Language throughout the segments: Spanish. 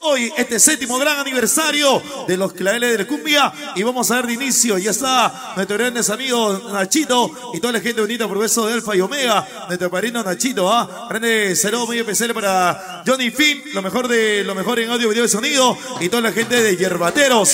Hoy, este séptimo gran aniversario de los Claveles de la Cumbia. Y vamos a dar de inicio. Ya está nuestro grandes amigos Nachito y toda la gente bonita por beso de Alfa y Omega. Nuestro padrino Nachito, grande saludo muy especial para Johnny Finn, lo mejor en audio, video y sonido. Y toda la gente de Yerbateros.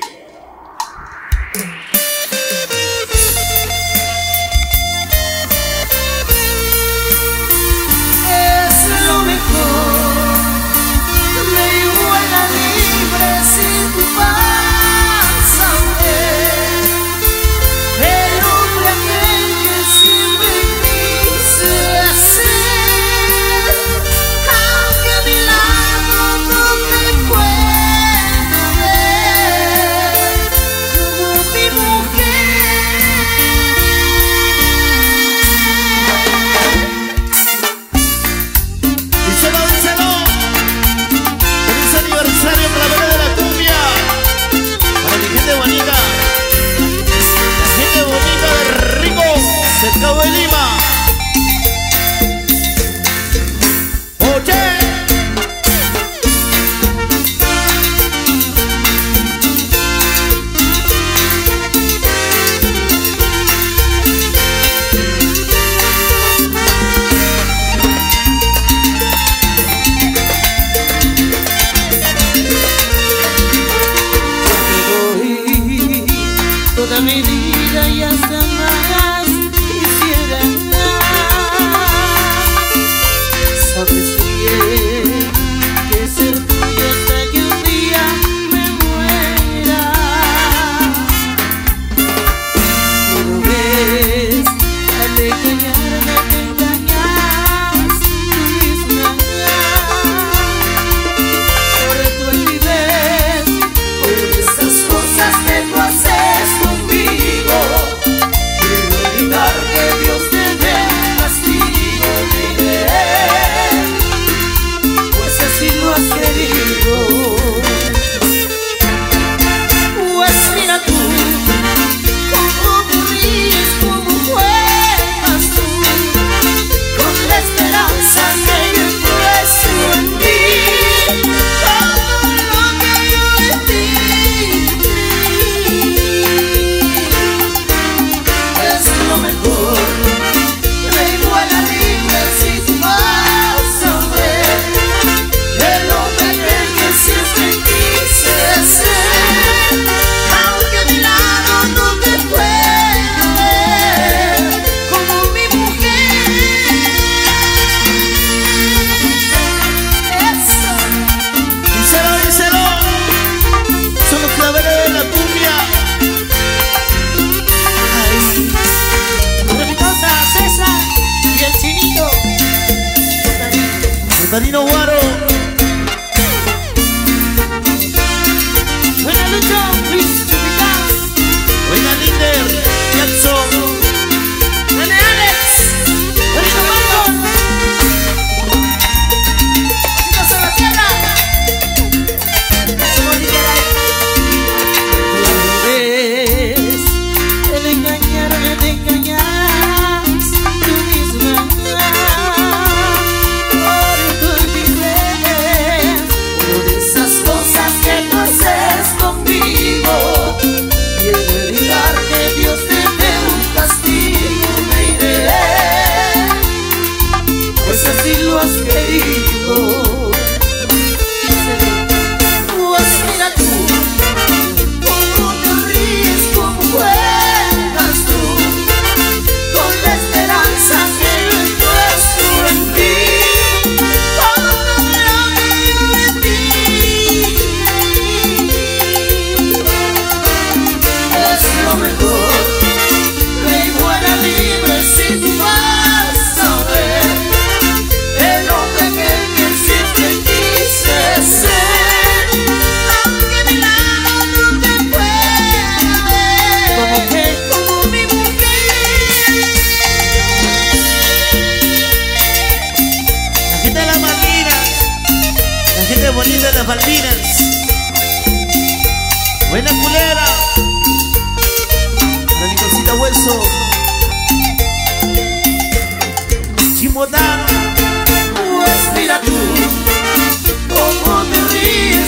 Toda mi vida y hasta más quisiera más. Sabes bien que ser tuyo hasta que un día me muera. Pero ves, al engañarme te engañas tú misma. Por tu altivez, por esas cosas que tú haces. Padrino Guaro. Buena lucha, Luis Chupitaz. Buena Linder, Jackson. Buena Alex. Buena Marco. Chicos a la tierra. Somos literal. Ves, el engañarme te engañas tú misma. Así lo has querido. Pues mira tú, cómo te ríes, cómo juegas tú, con la esperanza que yo encuentro en ti. Todo lo que digo de ti es lo mejor. Ve y vuela libre si tú vas a ver. Bonita de las Malvinas. Buena culera. La Nicolcita Hueso. Chimotán. Pues mira tú, cómo te ríes.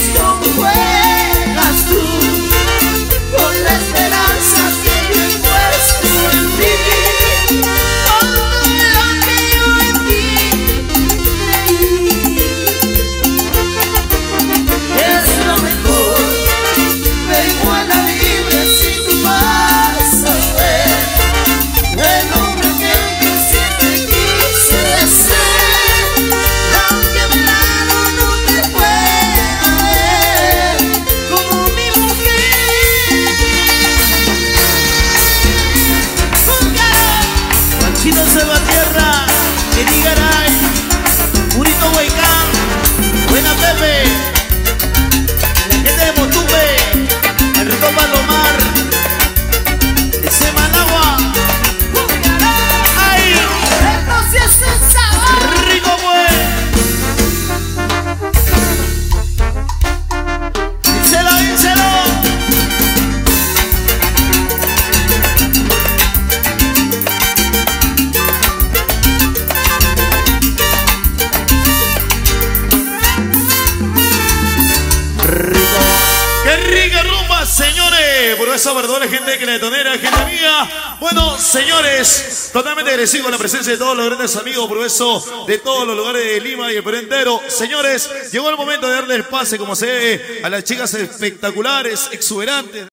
¡Qué rica rumba, señores! Por esa verdadera gente que le tonera, gente mía. Bueno, señores, totalmente agradecido con la presencia de todos los grandes amigos, por eso de todos los lugares de Lima y el Perú entero. Señores, llegó el momento de darle el pase, como se ve, a las chicas espectaculares, exuberantes.